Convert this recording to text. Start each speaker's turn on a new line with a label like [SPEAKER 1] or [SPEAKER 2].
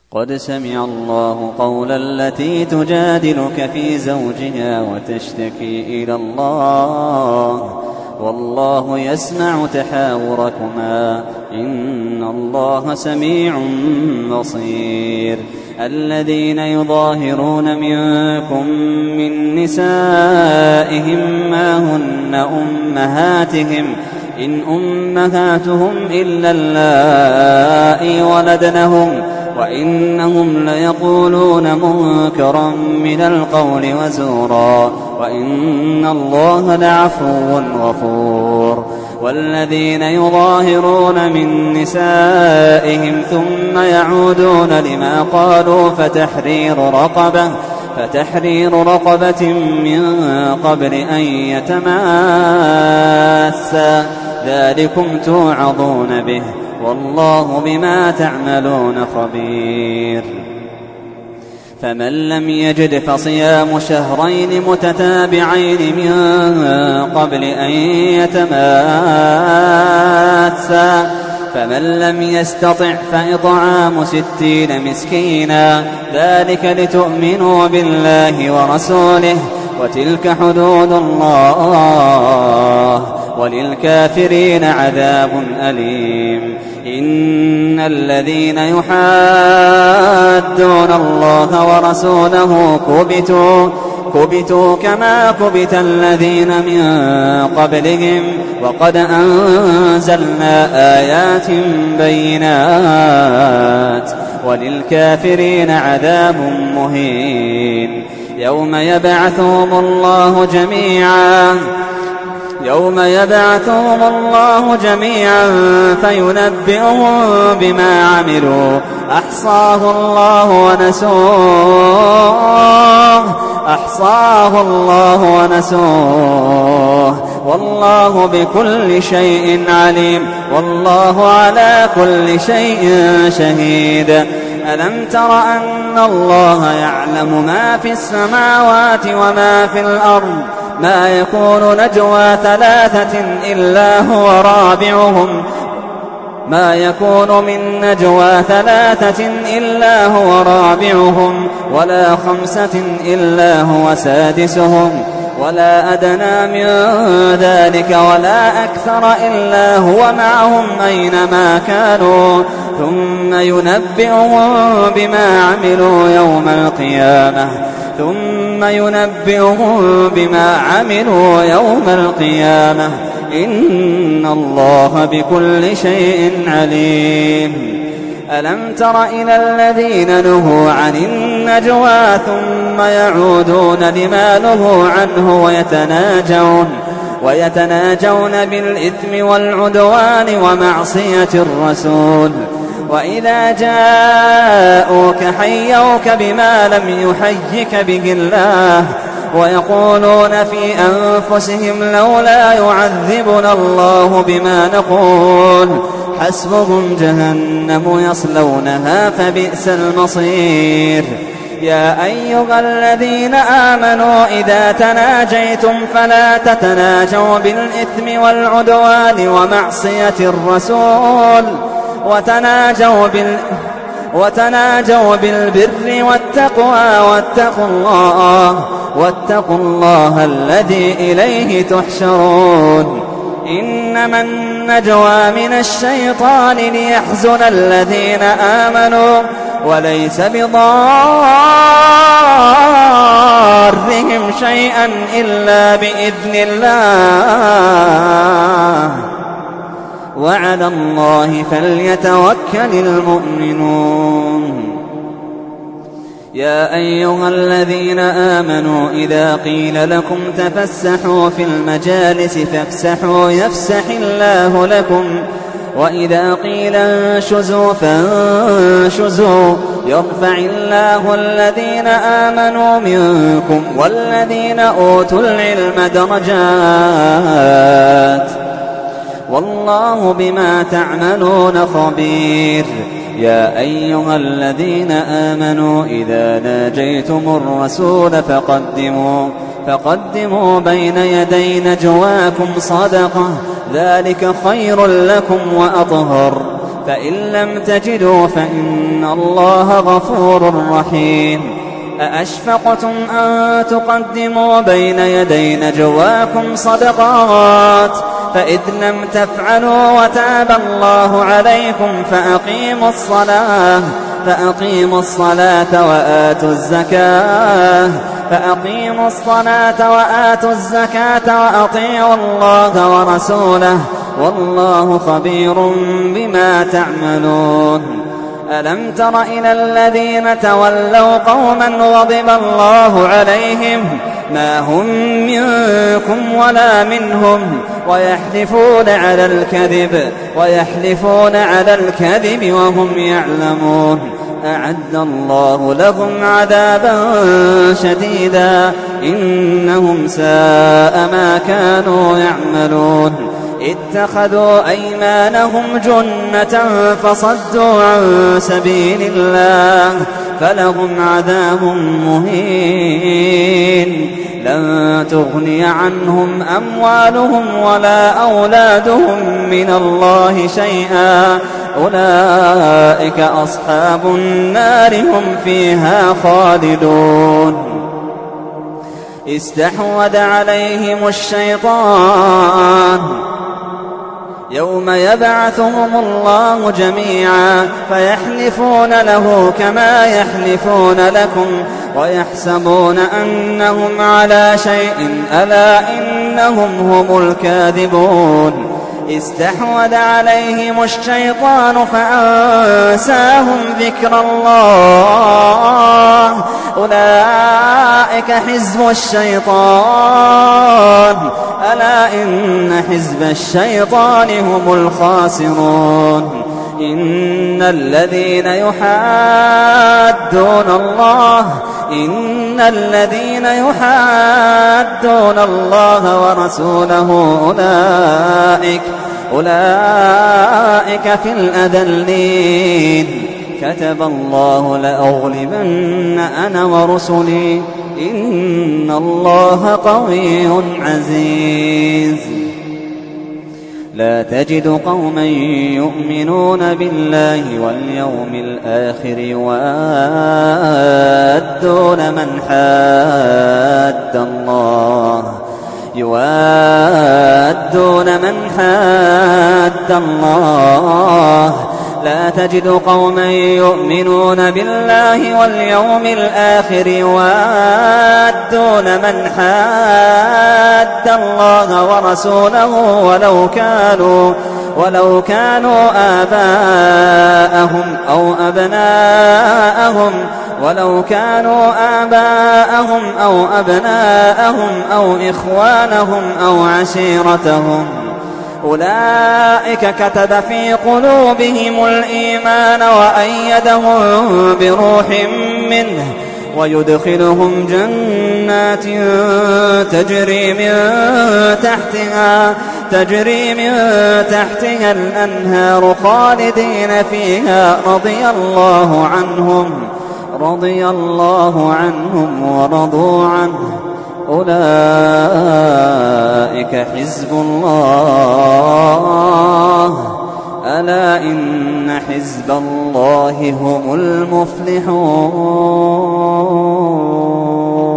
[SPEAKER 1] قد سمع الله قول التي تجادلك في زوجها وتشتكي إلى الله والله يسمع تحاوركما إن الله سميع بصير. الذين يظاهرون منكم من نسائهم ما هن أمهاتهم إن أمهاتهم إلا اللائي ولدنهم وإنهم ليقولون منكرا من القول وزورا وإن الله لعفو غفور. والذين يظاهرون من نسائهم ثم يعودون لما قالوا فتحرير رقبة من قبل أن يتماسا ذلكم توعظون به والله بما تعملون خبير. فمن لم يجد فصيام شهرين متتابعين من قبل أن يتماسا فمن لم يستطع فإطعام 60 مسكينا ذلك لتؤمنوا بالله ورسوله وتلك حدود الله وللكافرين عذاب أليم. إن الذين يحادون الله ورسوله كبتوا كما كبت الذين من قبلهم وقد أنزلنا آيات بينات وللكافرين عذاب مهين. يوم يبعثهم الله جميعا فينبئهم بما عملوا أحصاه الله ونسوه والله بكل شيء عليم والله على كل شيء شهيد. ألم تر أن الله يعلم ما في السماوات وما في الأرض ما يكون نجوى 3 إلا هو رابعهم ما يكون من نجوى 3 إلا هو رابعهم ولا 5 إلا هو سادسهم ولا أدنى من ذلك ولا أكثر إلا هو معهم أينما كانوا ثم ينبئهم بما عملوا يوم القيامة إن الله بكل شيء عليم. ألم تر إلى الذين نهوا عن النجوى ثم يعودون لما نهوا عنه ويتناجون بالإثم والعدوان ومعصية الرسول وإذا جاءوك حيوك بما لم يحيك به الله ويقولون في أنفسهم لولا يعذبنا الله بما نقول حسبهم جهنم يصلونها فبئس المصير. يا أيها الذين آمنوا إذا تناجيتم فلا تتناجوا بالإثم والعدوان ومعصية الرسول وتناجوا بالبر والتقوى واتقوا الله الذي إليه تحشرون. إنما النجوى من الشيطان ليحزن الذين آمنوا وليس بضارهم شيئا إلا بإذن الله وعلى الله فليتوكل المؤمنون. يا أيها الذين آمنوا إذا قيل لكم تفسحوا في المجالس فافسحوا يفسح الله لكم وإذا قيل انشزوا فانشزوا يرفع الله الذين آمنوا منكم والذين أوتوا العلم درجات والله بما تعملون خبير. يا أيها الذين آمنوا إذا ناجيتم الرسول فقدموا بين يدي نجواكم صدقة ذلك خير لكم وأطهر فإن لم تجدوا فإن الله غفور رحيم. أأشفقتم أن تقدموا بين يدي نجواكم صدقات فإذ لم تفعلوا وتاب الله عليكم فأقيموا الصلاة وآتوا الزكاة وأطيعوا الله ورسوله والله خبير بما تعملون. ألم تر إلى الذين تولوا قوما غضب الله عليهم ما هم منكم ولا منهم ويحلفون على الكذب وهم يعلمون. أعد الله لهم عذابا شديدا إنهم ساء ما كانوا يعملون. اتخذوا أيمانهم جنة فصدوا عن سبيل الله فلهم عذاب مهين. لن تغني عنهم أموالهم ولا أولادهم من الله شيئا أولئك أصحاب النار هم فيها خالدون. استحوذ عليهم الشيطان يوم يبعثهم الله جميعا فيحلفون له كما يحلفون لكم ويحسبون أنهم على شيء ألا إنهم هم الكاذبون. استحوذ عليهم الشيطان فأنساهم ذكر الله أولئك حزب الشيطان ألا إن حزب الشيطان هم الخاسرون. إن الذين يحادون الله ورسوله أولئك في الأذلين. كتب الله لأغلبن أنا ورسلي إن الله قوي عزيز. لا تجد قوما يؤمنون بالله واليوم الآخر يوادون من حاد الله لا تجد قوما يؤمنون بالله واليوم الآخر يوادون من حاد الله ورسوله ولو كانوا آباءهم أو أبناءهم أو إخوانهم أو عشيرتهم أولئك كتب في قلوبهم الإيمان وأيدهم بروح منه ويدخلهم جنات تجري من تحتها الأنهار خالدين فيها رضي الله عنهم ورضوا عنه أولئك حزب الله ألا إن حزب الله هم المفلحون.